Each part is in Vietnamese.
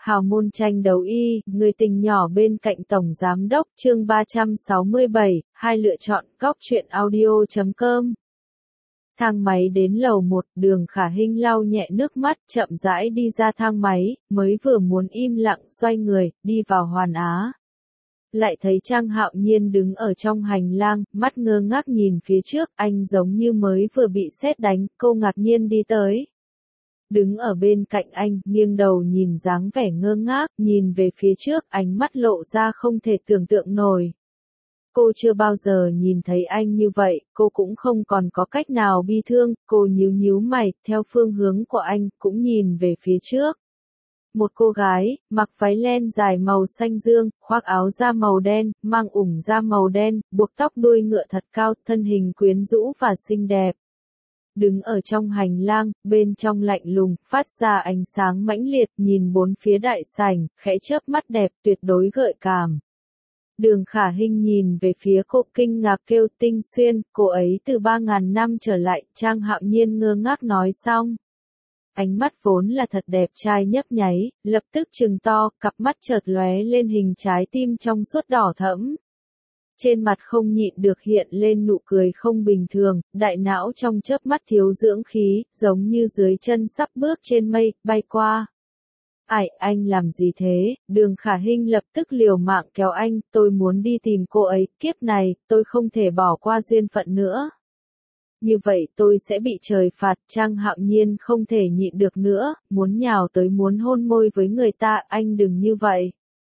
Hào môn tranh đấu y, người tình nhỏ bên cạnh Tổng Giám đốc, chương 367, hai lựa chọn, góc truyện audio.com. Thang máy đến lầu 1, Đường Khả Hinh lau nhẹ nước mắt, chậm rãi đi ra thang máy, mới vừa muốn im lặng xoay người, đi vào Hoàn Á. Lại thấy Trang Hạo Nhiên đứng ở trong hành lang, mắt ngơ ngác nhìn phía trước, anh giống như mới vừa bị sét đánh, cô ngạc nhiên đi tới. Đứng ở bên cạnh anh, nghiêng đầu nhìn dáng vẻ ngơ ngác, nhìn về phía trước, ánh mắt lộ ra không thể tưởng tượng nổi. Cô chưa bao giờ nhìn thấy anh như vậy, cô cũng không còn có cách nào bi thương, cô nhíu nhíu mày, theo phương hướng của anh, cũng nhìn về phía trước. Một cô gái, mặc váy len dài màu xanh dương, khoác áo da màu đen, mang ủng da màu đen, buộc tóc đuôi ngựa thật cao, thân hình quyến rũ và xinh đẹp. Đứng ở trong hành lang, bên trong lạnh lùng, phát ra ánh sáng mãnh liệt, nhìn bốn phía đại sảnh, khẽ chớp mắt đẹp, tuyệt đối gợi cảm. Đường Khả Hinh nhìn về phía cô, kinh ngạc kêu Tinh Xuyên, cô ấy từ 3.000 năm trở lại, Trang Hạo Nhiên ngơ ngác nói xong. Ánh mắt vốn là thật đẹp trai nhấp nháy, lập tức trừng to, cặp mắt chợt lóe lên hình trái tim trong suốt đỏ thẫm. Trên mặt không nhịn được hiện lên nụ cười không bình thường, đại não trong chớp mắt thiếu dưỡng khí, giống như dưới chân sắp bước trên mây, bay qua. Ai, anh làm gì thế? Đường Khả Hinh lập tức liều mạng kéo anh, tôi muốn đi tìm cô ấy, kiếp này, tôi không thể bỏ qua duyên phận nữa. Như vậy tôi sẽ bị trời phạt, Trang Hạo Nhiên không thể nhịn được nữa, muốn nhào tới muốn hôn môi với người ta, anh đừng như vậy.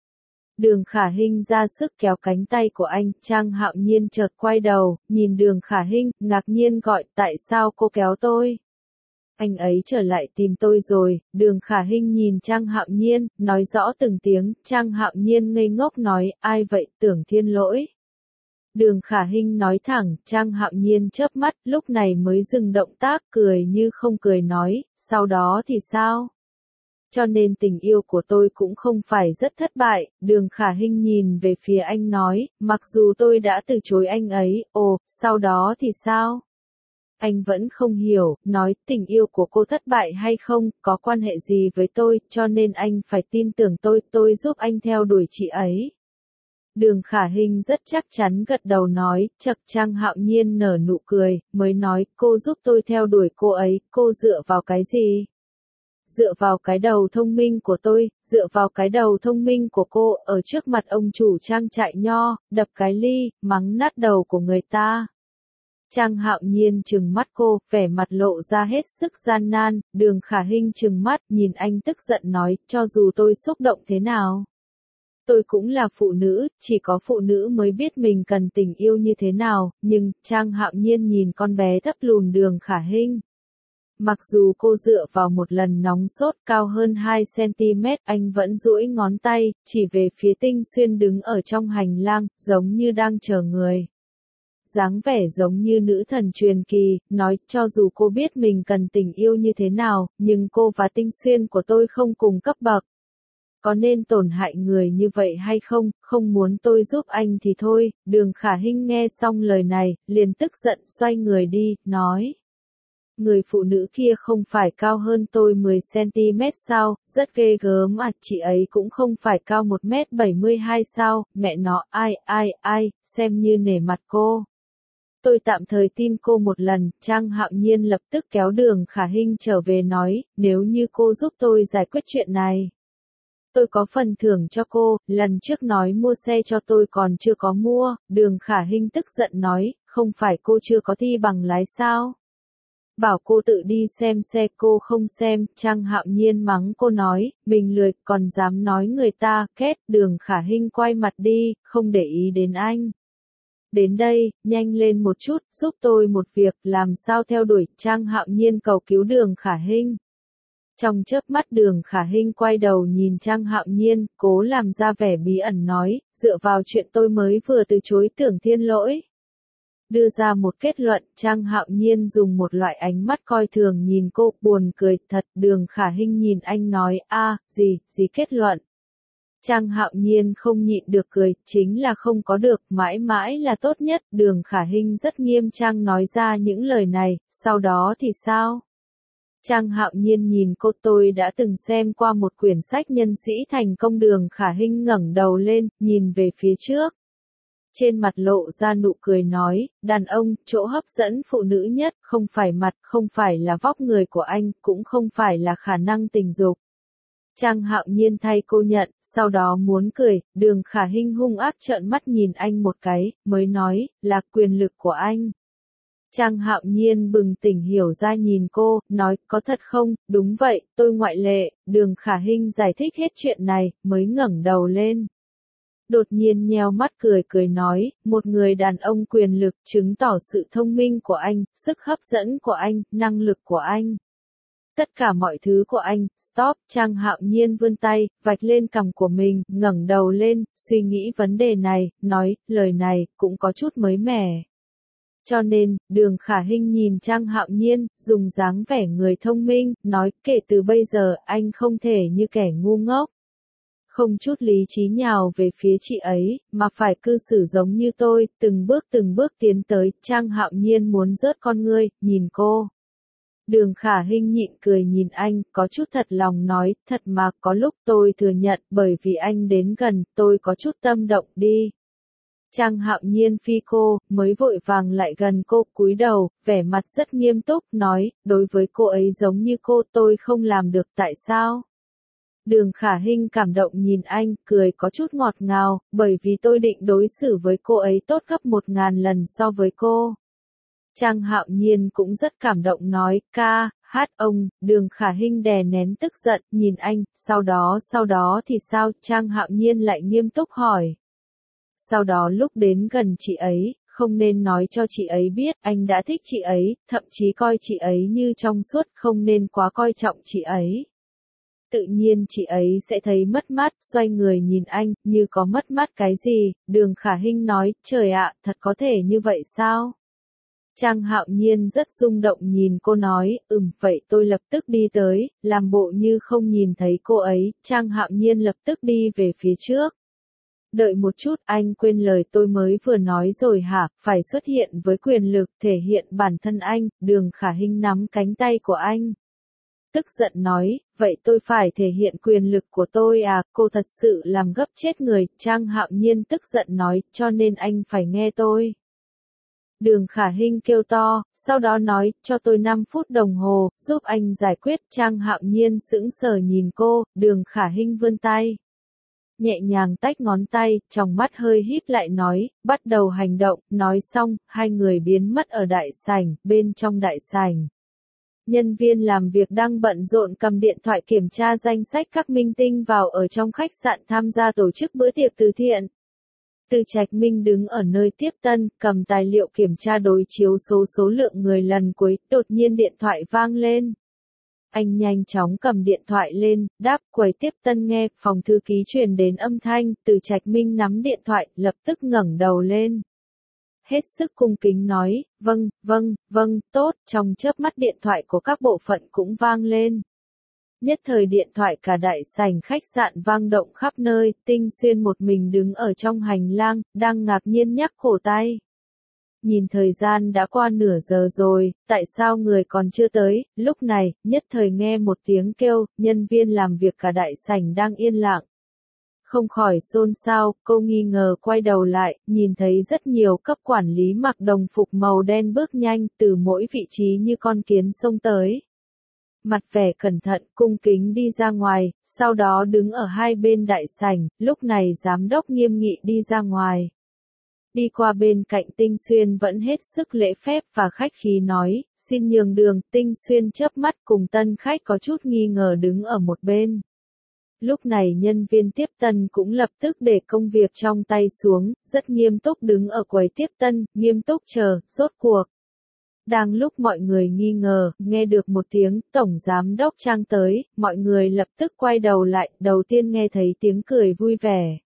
Đường Khả Hinh ra sức kéo cánh tay của anh, Trang Hạo Nhiên chợt quay đầu, nhìn Đường Khả Hinh, ngạc nhiên gọi, tại sao cô kéo tôi? Anh ấy trở lại tìm tôi rồi, Đường Khả Hinh nhìn Trang Hạo Nhiên, nói rõ từng tiếng, Trang Hạo Nhiên ngây ngốc nói, ai vậy, Tưởng Thiên lỗi. Đường Khả Hinh nói thẳng, Trang Hạo Nhiên chớp mắt, lúc này mới dừng động tác, cười như không cười nói, sau đó thì sao? Cho nên tình yêu của tôi cũng không phải rất thất bại, Đường Khả Hinh nhìn về phía anh nói, mặc dù tôi đã từ chối anh ấy, ồ, sau đó thì sao? Anh vẫn không hiểu, nói tình yêu của cô thất bại hay không, có quan hệ gì với tôi, cho nên anh phải tin tưởng tôi giúp anh theo đuổi chị ấy. Đường Khả Hinh rất chắc chắn gật đầu nói, chậc Trang Hạo Nhiên nở nụ cười, mới nói, cô giúp tôi theo đuổi cô ấy, cô dựa vào cái gì? Dựa vào cái đầu thông minh của tôi, dựa vào cái đầu thông minh của cô, ở trước mặt ông chủ trang trại nho, đập cái ly, mắng nát đầu của người ta. Trang Hạo Nhiên trừng mắt cô, vẻ mặt lộ ra hết sức gian nan, Đường Khả Hinh trừng mắt, nhìn anh tức giận nói, cho dù tôi xúc động thế nào. Tôi cũng là phụ nữ, chỉ có phụ nữ mới biết mình cần tình yêu như thế nào, nhưng, Trang Hạo Nhiên nhìn con bé thấp lùn Đường Khả Hinh. Mặc dù cô dựa vào một lần nóng sốt cao hơn 2cm, anh vẫn duỗi ngón tay, chỉ về phía Tinh Xuyên đứng ở trong hành lang, giống như đang chờ người. Dáng vẻ giống như nữ thần truyền kỳ, nói, cho dù cô biết mình cần tình yêu như thế nào, nhưng cô và Tinh Xuyên của tôi không cùng cấp bậc. Có nên tổn hại người như vậy hay không, không muốn tôi giúp anh thì thôi, Đường Khả Hinh nghe xong lời này, liền tức giận xoay người đi, nói. Người phụ nữ kia không phải cao hơn tôi 10cm sao, rất ghê gớm à, chị ấy cũng không phải cao 1m72 sao, mẹ nó, ai, xem như nể mặt cô. Tôi tạm thời tin cô một lần, Trang Hạo Nhiên lập tức kéo Đường Khả Hinh trở về nói, nếu như cô giúp tôi giải quyết chuyện này. Tôi có phần thưởng cho cô, lần trước nói mua xe cho tôi còn chưa có mua, Đường Khả Hinh tức giận nói, không phải cô chưa có thi bằng lái sao? Bảo cô tự đi xem xe cô không xem, Trang Hạo Nhiên mắng cô nói, mình lười, còn dám nói người ta, két, Đường Khả Hinh quay mặt đi, không để ý đến anh. Đến đây, nhanh lên một chút, giúp tôi một việc, làm sao theo đuổi, Trang Hạo Nhiên cầu cứu Đường Khả Hinh. Trong chớp mắt Đường Khả Hinh quay đầu nhìn Trang Hạo Nhiên, cố làm ra vẻ bí ẩn nói, dựa vào chuyện tôi mới vừa từ chối Tưởng Thiên lỗi. Đưa ra một kết luận, Trang Hạo Nhiên dùng một loại ánh mắt coi thường nhìn cô, buồn cười, thật, Đường Khả Hinh nhìn anh nói, gì kết luận. Trang Hạo Nhiên không nhịn được cười, chính là không có được, mãi mãi là tốt nhất, Đường Khả Hinh rất nghiêm trang nói ra những lời này, sau đó thì sao? Trang Hạo Nhiên nhìn cô, tôi đã từng xem qua một quyển sách nhân sĩ thành công. Đường Khả Hinh ngẩng đầu lên, nhìn về phía trước. Trên mặt lộ ra nụ cười nói, đàn ông, chỗ hấp dẫn phụ nữ nhất, không phải mặt, không phải là vóc người của anh, cũng không phải là khả năng tình dục. Trang Hạo Nhiên thay cô nhận, sau đó muốn cười, Đường Khả Hinh hung ác trợn mắt nhìn anh một cái, mới nói, là quyền lực của anh. Trang Hạo Nhiên bừng tỉnh hiểu ra nhìn cô, nói, có thật không, đúng vậy, tôi ngoại lệ. Đường Khả Hinh giải thích hết chuyện này, mới ngẩng đầu lên. Đột nhiên nheo mắt cười nói, một người đàn ông quyền lực chứng tỏ sự thông minh của anh, sức hấp dẫn của anh, năng lực của anh. Tất cả mọi thứ của anh. Stop. Trang Hạo Nhiên vươn tay, vạch lên cằm của mình, ngẩng đầu lên, suy nghĩ vấn đề này, nói, lời này, cũng có chút mới mẻ. Cho nên, Đường Khả Hinh nhìn Trang Hạo Nhiên, dùng dáng vẻ người thông minh, nói, kể từ bây giờ, anh không thể như kẻ ngu ngốc. Không chút lý trí nhào về phía chị ấy, mà phải cư xử giống như tôi, từng bước tiến tới. Trang Hạo Nhiên muốn rớt con ngươi, nhìn cô. Đường Khả Hinh nhịn cười nhìn anh, có chút thật lòng nói, thật mà, có lúc tôi thừa nhận, bởi vì anh đến gần, tôi có chút tâm động đi. Trang Hạo Nhiên phi cô, mới vội vàng lại gần cô, cúi đầu, vẻ mặt rất nghiêm túc, nói, đối với cô ấy giống như cô, tôi không làm được, tại sao? Đường Khả Hinh cảm động nhìn anh, cười có chút ngọt ngào, bởi vì tôi định đối xử với cô ấy tốt gấp 1000 lần so với cô. Trang Hạo Nhiên cũng rất cảm động nói, ca, hát ông. Đường Khả Hinh đè nén tức giận, nhìn anh, sau đó thì sao? Trang Hạo Nhiên lại nghiêm túc hỏi. Sau đó lúc đến gần chị ấy, không nên nói cho chị ấy biết anh đã thích chị ấy, thậm chí coi chị ấy như trong suốt, không nên quá coi trọng chị ấy. Tự nhiên chị ấy sẽ thấy mất mát, xoay người nhìn anh, như có mất mát cái gì. Đường Khả Hinh nói, trời ạ, thật có thể như vậy sao? Trang Hạo Nhiên rất rung động nhìn cô nói, vậy tôi lập tức đi tới, làm bộ như không nhìn thấy cô ấy. Trang Hạo Nhiên lập tức đi về phía trước. Đợi một chút, anh quên lời tôi mới vừa nói rồi hả? Phải xuất hiện với quyền lực, thể hiện bản thân anh. Đường Khả Hinh nắm cánh tay của anh. Tức giận nói, vậy tôi phải thể hiện quyền lực của tôi à? Cô thật sự làm gấp chết người. Trang Hạo Nhiên tức giận nói, cho nên anh phải nghe tôi. Đường Khả Hinh kêu to, sau đó nói, cho tôi 5 phút đồng hồ, giúp anh giải quyết. Trang Hạo Nhiên sững sờ nhìn cô, Đường Khả Hinh vươn tay. Nhẹ nhàng tách ngón tay, trong mắt hơi híp lại nói, bắt đầu hành động. Nói xong, hai người biến mất ở đại sảnh. Bên trong đại sảnh, nhân viên làm việc đang bận rộn cầm điện thoại kiểm tra danh sách các minh tinh vào ở trong khách sạn tham gia tổ chức bữa tiệc từ thiện. Từ Trạch Minh đứng ở nơi tiếp tân, cầm tài liệu kiểm tra đối chiếu số lượng người lần cuối, đột nhiên điện thoại vang lên. Anh nhanh chóng cầm điện thoại lên, đáp, quầy tiếp tân nghe. Phòng thư ký truyền đến âm thanh. Từ Trạch Minh nắm điện thoại, lập tức ngẩng đầu lên. Hết sức cung kính nói, vâng, tốt. Trong chớp mắt điện thoại của các bộ phận cũng vang lên. Nhất thời điện thoại cả đại sảnh khách sạn vang động khắp nơi. Tinh Xuyên một mình đứng ở trong hành lang, đang ngạc nhiên nhắc cổ tay. Nhìn thời gian đã qua nửa giờ rồi, tại sao người còn chưa tới? Lúc này, nhất thời nghe một tiếng kêu, nhân viên làm việc cả đại sảnh đang yên lặng. Không khỏi xôn xao, cô nghi ngờ quay đầu lại, nhìn thấy rất nhiều cấp quản lý mặc đồng phục màu đen bước nhanh từ mỗi vị trí như con kiến xông tới. Mặt vẻ cẩn thận, cung kính đi ra ngoài, sau đó đứng ở hai bên đại sảnh. Lúc này giám đốc nghiêm nghị đi ra ngoài. Đi qua bên cạnh Tinh Xuyên vẫn hết sức lễ phép và khách khí nói, xin nhường đường. Tinh Xuyên chớp mắt cùng tân khách có chút nghi ngờ đứng ở một bên. Lúc này nhân viên tiếp tân cũng lập tức để công việc trong tay xuống, rất nghiêm túc đứng ở quầy tiếp tân, nghiêm túc chờ. Rốt cuộc. Đang lúc mọi người nghi ngờ, nghe được một tiếng, tổng giám đốc Trang tới, mọi người lập tức quay đầu lại, đầu tiên nghe thấy tiếng cười vui vẻ.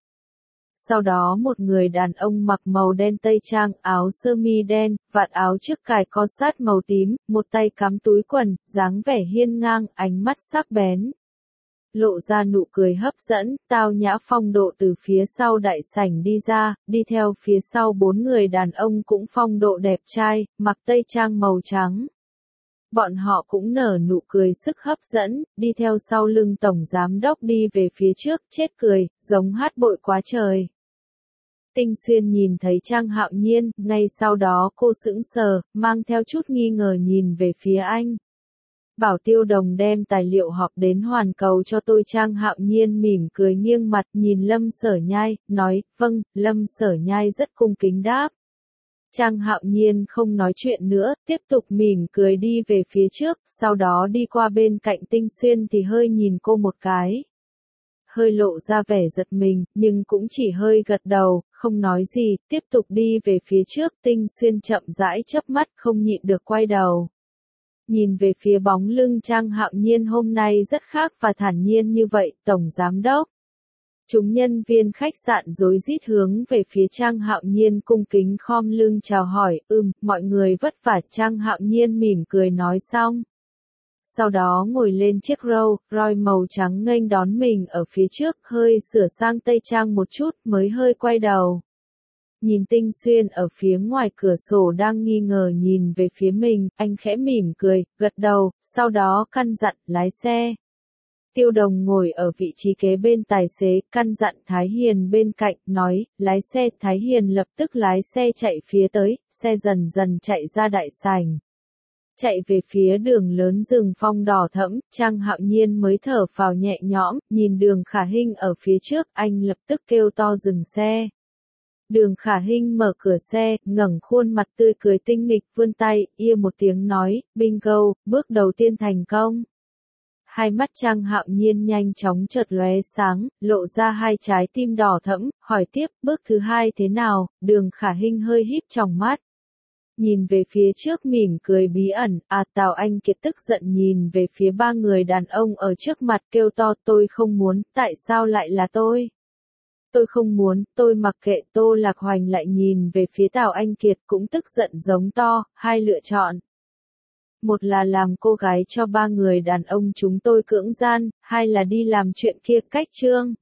Sau đó một người đàn ông mặc màu đen tây trang, áo sơ mi đen, vạt áo trước cài co sát màu tím, một tay cắm túi quần, dáng vẻ hiên ngang, ánh mắt sắc bén. Lộ ra nụ cười hấp dẫn, tao nhã phong độ từ phía sau đại sảnh đi ra, đi theo phía sau 4 người đàn ông cũng phong độ đẹp trai, mặc tây trang màu trắng. Bọn họ cũng nở nụ cười sức hấp dẫn, đi theo sau lưng tổng giám đốc đi về phía trước, chết cười, giống hát bội quá trời. Tinh Xuyên nhìn thấy Trang Hạo Nhiên, ngay sau đó cô sững sờ, mang theo chút nghi ngờ nhìn về phía anh. Bảo Tiêu Đồng đem tài liệu họp đến hoàn cầu cho tôi. Trang Hạo Nhiên mỉm cười nghiêng mặt nhìn Lâm Sở Nhai, nói, vâng. Lâm Sở Nhai rất cung kính đáp. Trang Hạo Nhiên không nói chuyện nữa, tiếp tục mỉm cười đi về phía trước, sau đó đi qua bên cạnh Tinh Xuyên thì hơi nhìn cô một cái. Hơi lộ ra vẻ giật mình, nhưng cũng chỉ hơi gật đầu, không nói gì, tiếp tục đi về phía trước. Tinh Xuyên chậm rãi chớp mắt, không nhịn được quay đầu. Nhìn về phía bóng lưng Trang Hạo Nhiên hôm nay rất khác và thản nhiên như vậy, Tổng Giám Đốc. Chúng nhân viên khách sạn rối rít hướng về phía Trang Hạo Nhiên cung kính khom lưng chào hỏi, mọi người vất vả. Trang Hạo Nhiên mỉm cười nói xong. Sau đó ngồi lên chiếc Rolls Royce màu trắng nghênh đón mình ở phía trước, hơi sửa sang tây trang một chút mới hơi quay đầu. Nhìn Tinh Xuyên ở phía ngoài cửa sổ đang nghi ngờ nhìn về phía mình, anh khẽ mỉm cười, gật đầu, sau đó căn dặn lái xe. Tiêu Đồng ngồi ở vị trí kế bên tài xế, căn dặn Thái Hiền bên cạnh, nói, lái xe. Thái Hiền lập tức lái xe chạy phía tới, xe dần dần chạy ra đại sảnh. Chạy về phía đường lớn rừng phong đỏ thẫm, Trang Hạo Nhiên mới thở phào nhẹ nhõm, nhìn Đường Khả Hinh ở phía trước, anh lập tức kêu to dừng xe. Đường Khả Hinh mở cửa xe, ngẩng khuôn mặt tươi cười tinh nghịch, vươn tay, một tiếng nói, bingo, bước đầu tiên thành công. Hai mắt Trang Hạo Nhiên nhanh chóng chợt lóe sáng, lộ ra hai trái tim đỏ thẫm, hỏi tiếp, bước thứ hai thế nào? Đường Khả Hinh hơi híp tròng mắt. Nhìn về phía trước mỉm cười bí ẩn, Tào Anh Kiệt tức giận nhìn về phía ba người đàn ông ở trước mặt kêu to, tôi không muốn, tại sao lại là tôi? Tôi không muốn, tôi mặc kệ. Tô Lạc Hoành lại nhìn về phía Tào Anh Kiệt cũng tức giận giống to, hai lựa chọn. Một là làm cô gái cho ba người đàn ông chúng tôi cưỡng gian, hai là đi làm chuyện kia cách trương.